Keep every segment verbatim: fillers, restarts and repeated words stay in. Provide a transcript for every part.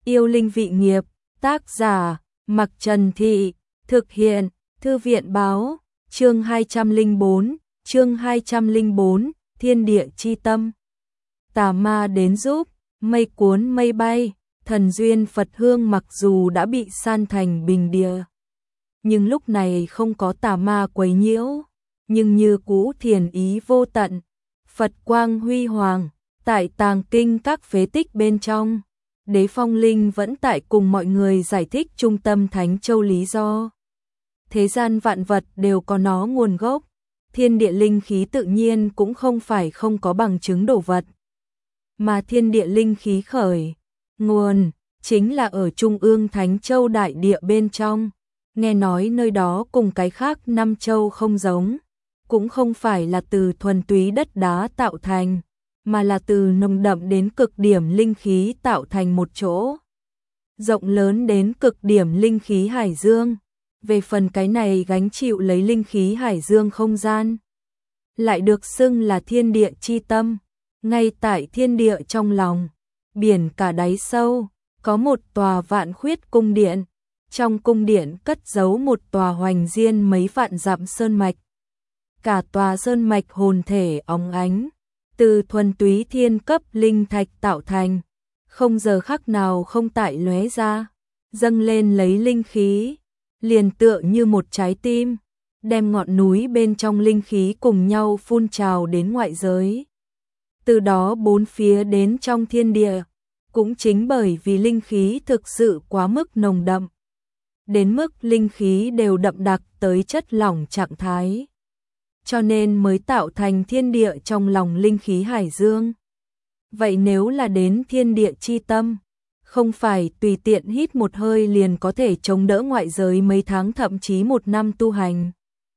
Yêu linh vị nghiệp, tác giả, Mặc Trần Thị, thực hiện, Thư viện báo, chương hai trăm lẻ bốn, chương hai trăm lẻ bốn, thiên địa chi tâm. Tà ma đến giúp, mây cuốn mây bay, thần duyên Phật hương mặc dù đã bị san thành bình địa. Nhưng lúc này không có tà ma quấy nhiễu, nhưng như cũ thiền ý vô tận, Phật quang huy hoàng, tại tàng kinh các phế tích bên trong. Đế Phong Linh vẫn tại cùng mọi người giải thích trung tâm Thánh Châu lý do. Thế gian vạn vật đều có nó nguồn gốc, thiên địa linh khí tự nhiên cũng không phải không có bằng chứng đồ vật. Mà thiên địa linh khí khởi, nguồn, chính là ở Trung ương Thánh Châu đại địa bên trong. Nghe nói nơi đó cùng cái khác năm châu không giống, cũng không phải là từ thuần túy đất đá tạo thành, mà là từ nồng đậm đến cực điểm linh khí tạo thành một chỗ. Rộng lớn đến cực điểm linh khí hải dương, về phần cái này gánh chịu lấy linh khí hải dương không gian, lại được xưng là thiên địa chi tâm. Ngay tại thiên địa trong lòng, biển cả đáy sâu, có một tòa vạn khuyết cung điện. Trong cung điện cất giấu một tòa hoành diên mấy vạn dặm sơn mạch. Cả tòa sơn mạch hồn thể óng ánh, từ thuần túy thiên cấp linh thạch tạo thành, không giờ khắc nào không tại lóe ra, dâng lên lấy linh khí, liền tựa như một trái tim, đem ngọn núi bên trong linh khí cùng nhau phun trào đến ngoại giới. Từ đó bốn phía đến trong thiên địa, cũng chính bởi vì linh khí thực sự quá mức nồng đậm, đến mức linh khí đều đậm đặc tới chất lỏng trạng thái, cho nên mới tạo thành thiên địa trong lòng linh khí hải dương. Vậy nếu là đến thiên địa chi tâm, không phải tùy tiện hít một hơi liền có thể chống đỡ ngoại giới mấy tháng thậm chí một năm tu hành.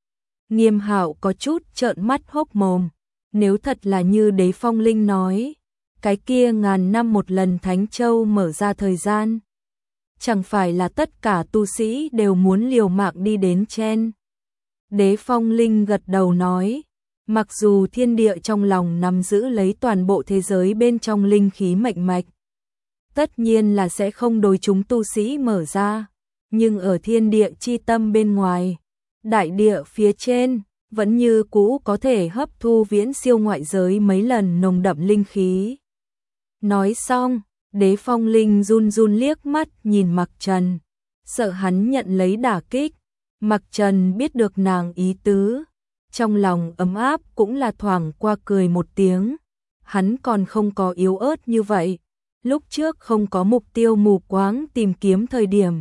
Nghiêm Hạo có chút trợn mắt hốc mồm, nếu thật là như Đế Phong Linh nói, cái kia ngàn năm một lần Thánh Châu mở ra thời gian, chẳng phải là tất cả tu sĩ đều muốn liều mạng đi đến chen. Đế Phong Linh gật đầu nói, mặc dù thiên địa trong lòng nắm giữ lấy toàn bộ thế giới bên trong linh khí mệnh mạch, tất nhiên là sẽ không đối chúng tu sĩ mở ra, nhưng ở thiên địa chi tâm bên ngoài, đại địa phía trên, vẫn như cũ có thể hấp thu viễn siêu ngoại giới mấy lần nồng đậm linh khí. Nói xong, Đế Phong Linh run run liếc mắt nhìn Mặc Trần, sợ hắn nhận lấy đả kích. Mặc Trần biết được nàng ý tứ, trong lòng ấm áp cũng là thoảng qua cười một tiếng. Hắn còn không có yếu ớt như vậy, lúc trước không có mục tiêu mù quáng tìm kiếm thời điểm,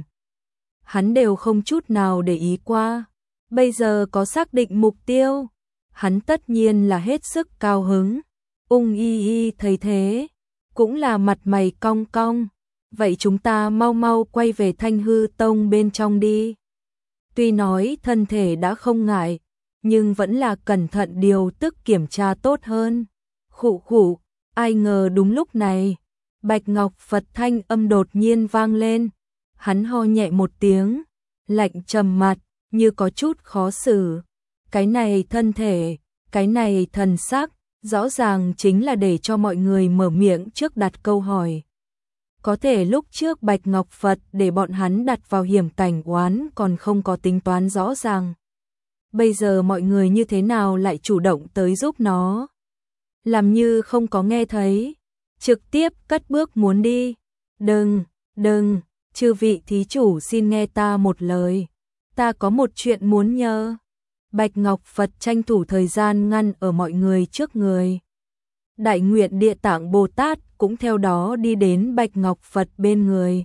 hắn đều không chút nào để ý qua. Bây giờ có xác định mục tiêu, hắn tất nhiên là hết sức cao hứng. Ung Y Y thấy thế, cũng là mặt mày cong cong. Vậy chúng ta mau mau quay về Thanh Hư Tông bên trong đi. Tuy nói thân thể đã không ngại, nhưng vẫn là cẩn thận điều tức kiểm tra tốt hơn. Khụ khụ, ai ngờ đúng lúc này, Bạch Ngọc Phật thanh âm đột nhiên vang lên. Hắn ho nhẹ một tiếng, lạnh trầm mặt, như có chút khó xử. Cái này thân thể, cái này thần sắc, rõ ràng chính là để cho mọi người mở miệng trước đặt câu hỏi. Có thể lúc trước Bạch Ngọc Phật để bọn hắn đặt vào hiểm cảnh oán còn không có tính toán rõ ràng. Bây giờ mọi người như thế nào lại chủ động tới giúp nó? Làm như không có nghe thấy, trực tiếp cất bước muốn đi. Đừng, đừng, chư vị thí chủ xin nghe ta một lời. Ta có một chuyện muốn nhờ. Bạch Ngọc Phật tranh thủ thời gian ngăn ở mọi người trước người. Đại Nguyện Địa Tạng Bồ Tát cũng theo đó đi đến Bạch Ngọc Phật bên người.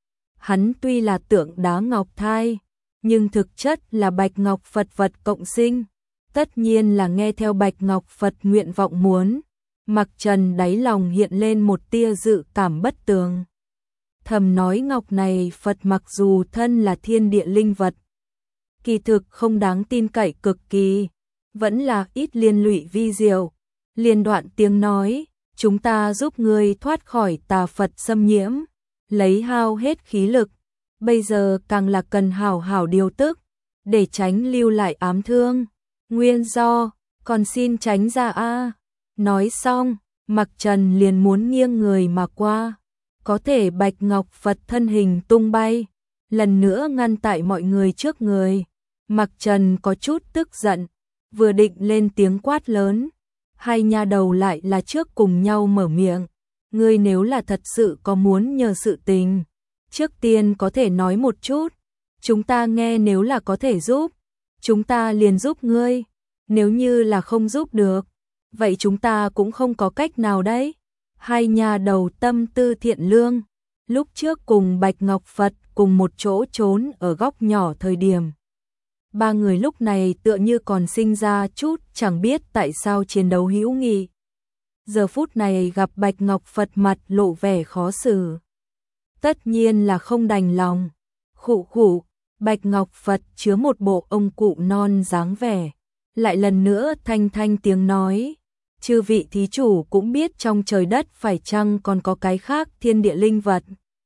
Hắn tuy là tượng đá ngọc thai, nhưng thực chất là Bạch Ngọc Phật vật cộng sinh, tất nhiên là nghe theo Bạch Ngọc Phật nguyện vọng muốn. Mặc Trần đáy lòng hiện lên một tia dự cảm bất tường. Thầm nói ngọc này Phật mặc dù thân là thiên địa linh vật, kỳ thực không đáng tin cậy cực kỳ, vẫn là ít liên lụy vi diệu. Liên đoạn tiếng nói, chúng ta giúp ngươi thoát khỏi tà Phật xâm nhiễm, lấy hao hết khí lực, bây giờ càng là cần hảo hảo điều tức, để tránh lưu lại ám thương. Nguyên do, còn xin tránh ra a. Nói xong, Mặc Trần liền muốn nghiêng người mà qua. Có thể Bạch Ngọc Phật thân hình tung bay, lần nữa ngăn tại mọi người trước người. Mặc Trần có chút tức giận, vừa định lên tiếng quát lớn, hai nha đầu lại là trước cùng nhau mở miệng. Ngươi nếu là thật sự có muốn nhờ sự tình, trước tiên có thể nói một chút, chúng ta nghe, nếu là có thể giúp, chúng ta liền giúp ngươi, nếu như là không giúp được, vậy chúng ta cũng không có cách nào đấy. Hai nhà đầu tâm tư thiện lương, lúc trước cùng Bạch Ngọc Phật cùng một chỗ trốn ở góc nhỏ thời điểm. Ba người lúc này tựa như còn sinh ra chút chẳng biết tại sao chiến đấu hữu nghị. Giờ phút này gặp Bạch Ngọc Phật mặt lộ vẻ khó xử. Tất nhiên là không đành lòng. Khụ khụ, Bạch Ngọc Phật chứa một bộ ông cụ non dáng vẻ. Lại lần nữa thanh thanh tiếng nói. Chư vị thí chủ cũng biết trong trời đất phải chăng còn có cái khác thiên địa linh vật.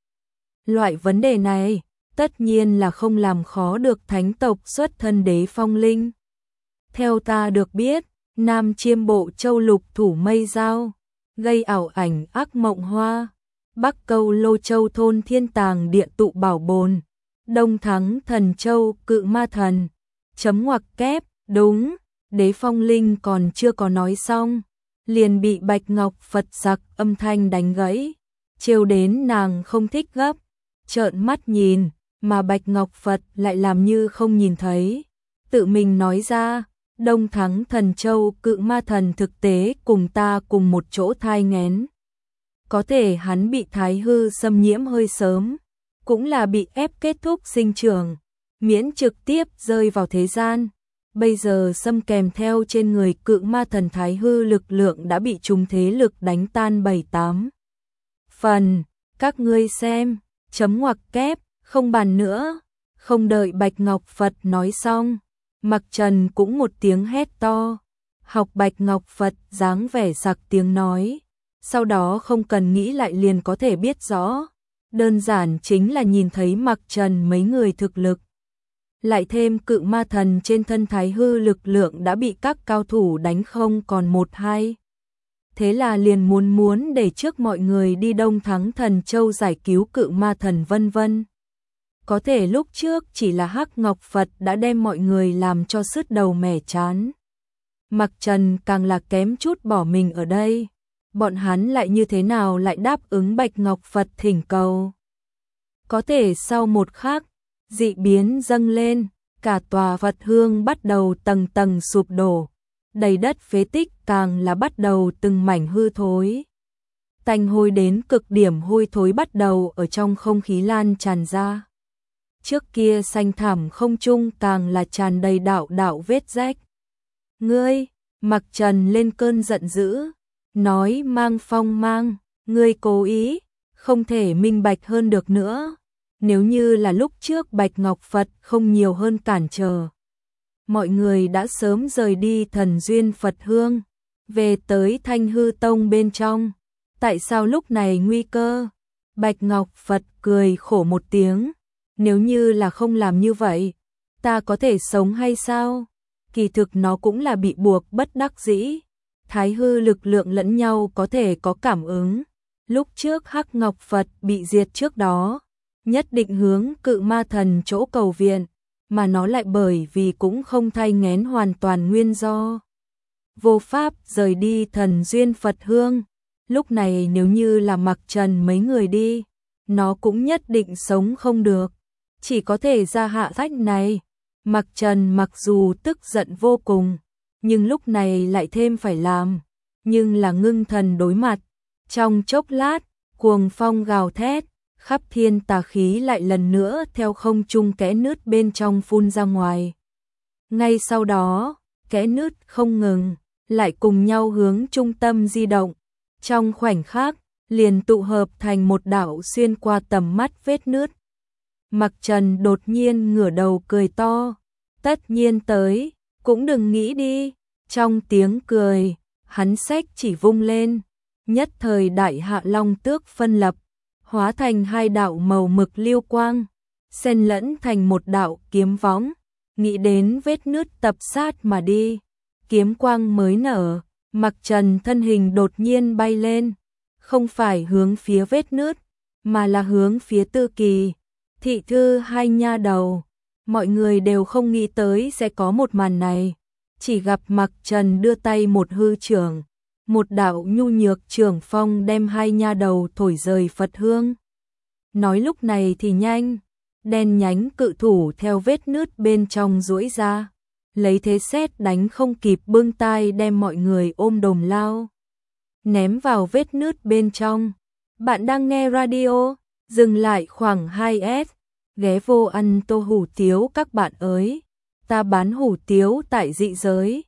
Loại vấn đề này, tất nhiên là không làm khó được thánh tộc xuất thân Đế Phong Linh. Theo ta được biết, Nam Chiêm Bộ Châu Lục Thủ Mây Dao, gây ảo ảnh ác mộng hoa, Bắc Câu Lô Châu Thôn Thiên Tàng Địa Tụ Bảo Bồn, Đông Thắng Thần Châu Cự Ma Thần, chấm ngoặc kép, đúng, Đế Phong Linh còn chưa có nói xong, liền bị Bạch Ngọc Phật giặc âm thanh đánh gãy, trêu đến nàng không thích gấp, trợn mắt nhìn, mà Bạch Ngọc Phật lại làm như không nhìn thấy, tự mình nói ra, Đông Thắng Thần Châu Cự Ma Thần thực tế cùng ta cùng một chỗ thai nghén. Có thể hắn bị thái hư xâm nhiễm hơi sớm, cũng là bị ép kết thúc sinh trưởng, miễn trực tiếp rơi vào thế gian. Bây giờ xâm kèm theo trên người Cự Ma Thần thái hư lực lượng đã bị chúng thế lực đánh tan bảy tám phần, các ngươi xem, chấm ngoặc kép, không bàn nữa. Không đợi Bạch Ngọc Phật nói xong, Mặc Trần cũng một tiếng hét to, học Bạch Ngọc Phật dáng vẻ sặc tiếng nói, sau đó không cần nghĩ lại liền có thể biết rõ, đơn giản chính là nhìn thấy Mặc Trần mấy người thực lực. Lại thêm Cự Ma Thần trên thân thái hư lực lượng đã bị các cao thủ đánh không còn một hai. Thế là liền muốn muốn để trước mọi người đi Đông Thắng Thần Châu giải cứu Cự Ma Thần vân vân. Có thể lúc trước chỉ là Hắc Ngọc Phật đã đem mọi người làm cho sứt đầu mẻ chán. Mặc Trần càng là kém chút bỏ mình ở đây. Bọn hắn lại như thế nào lại đáp ứng Bạch Ngọc Phật thỉnh cầu. Có thể sau một khắc, dị biến dâng lên, cả tòa Phật hương bắt đầu tầng tầng sụp đổ. Đầy đất phế tích càng là bắt đầu từng mảnh hư thối. Tanh hôi đến cực điểm hôi thối bắt đầu ở trong không khí lan tràn ra. Trước kia xanh thẳm không trung càng là tràn đầy đạo đạo vết rách. Ngươi, Mặc Trần lên cơn giận dữ, nói Mang Phong Mang, ngươi cố ý, không thể minh bạch hơn được nữa. Nếu như là lúc trước Bạch Ngọc Phật không nhiều hơn cản trở, mọi người đã sớm rời đi Thần Duyên Phật Hương, về tới Thanh Hư Tông bên trong. Tại sao lúc này nguy cơ? Bạch Ngọc Phật cười khổ một tiếng. Nếu như là không làm như vậy, ta có thể sống hay sao? Kỳ thực nó cũng là bị buộc bất đắc dĩ. Thái hư lực lượng lẫn nhau có thể có cảm ứng. Lúc trước Hắc Ngọc Phật bị diệt trước đó, nhất định hướng Cự Ma Thần chỗ cầu viện, mà nó lại bởi vì cũng không thay ngén hoàn toàn nguyên do. Vô pháp rời đi Thần Duyên Phật Hương. Lúc này nếu như là Mặc Trần mấy người đi, nó cũng nhất định sống không được. Chỉ có thể ra hạ sách này. Mặc Trần mặc dù tức giận vô cùng, nhưng lúc này lại thêm phải làm, nhưng là ngưng thần đối mặt. Trong chốc lát, cuồng phong gào thét, khắp thiên tà khí lại lần nữa theo không trung kẽ nứt bên trong phun ra ngoài. Ngay sau đó, kẽ nứt không ngừng, lại cùng nhau hướng trung tâm di động. Trong khoảnh khắc, liền tụ hợp thành một đạo xuyên qua tầm mắt vết nứt. Mặc Trần đột nhiên ngửa đầu cười to, tất nhiên tới, cũng đừng nghĩ đi. Trong tiếng cười, hắn xách chỉ vung lên, nhất thời đại hạ long tước phân lập, hóa thành hai đạo màu mực lưu quang, xen lẫn thành một đạo kiếm võng, nghĩ đến vết nứt tập sát mà đi. Kiếm quang mới nở, Mặc Trần thân hình đột nhiên bay lên, không phải hướng phía vết nứt, mà là hướng phía Tư Kỳ, Thị Thư hai nha đầu. Mọi người đều không nghĩ tới sẽ có một màn này, chỉ gặp Mặc Trần đưa tay một hư trưởng, một đạo nhu nhược trưởng phong đem hai nha đầu thổi rời Phật hương. Nói lúc này thì nhanh, đen nhánh cự thủ theo vết nứt bên trong duỗi ra, lấy thế sét đánh không kịp bưng tay đem mọi người ôm đồm lao, ném vào vết nứt bên trong. Bạn đang nghe radio, dừng lại khoảng hai S, ghé vô ăn tô hủ tiếu các bạn ơi, ta bán hủ tiếu tại dị giới.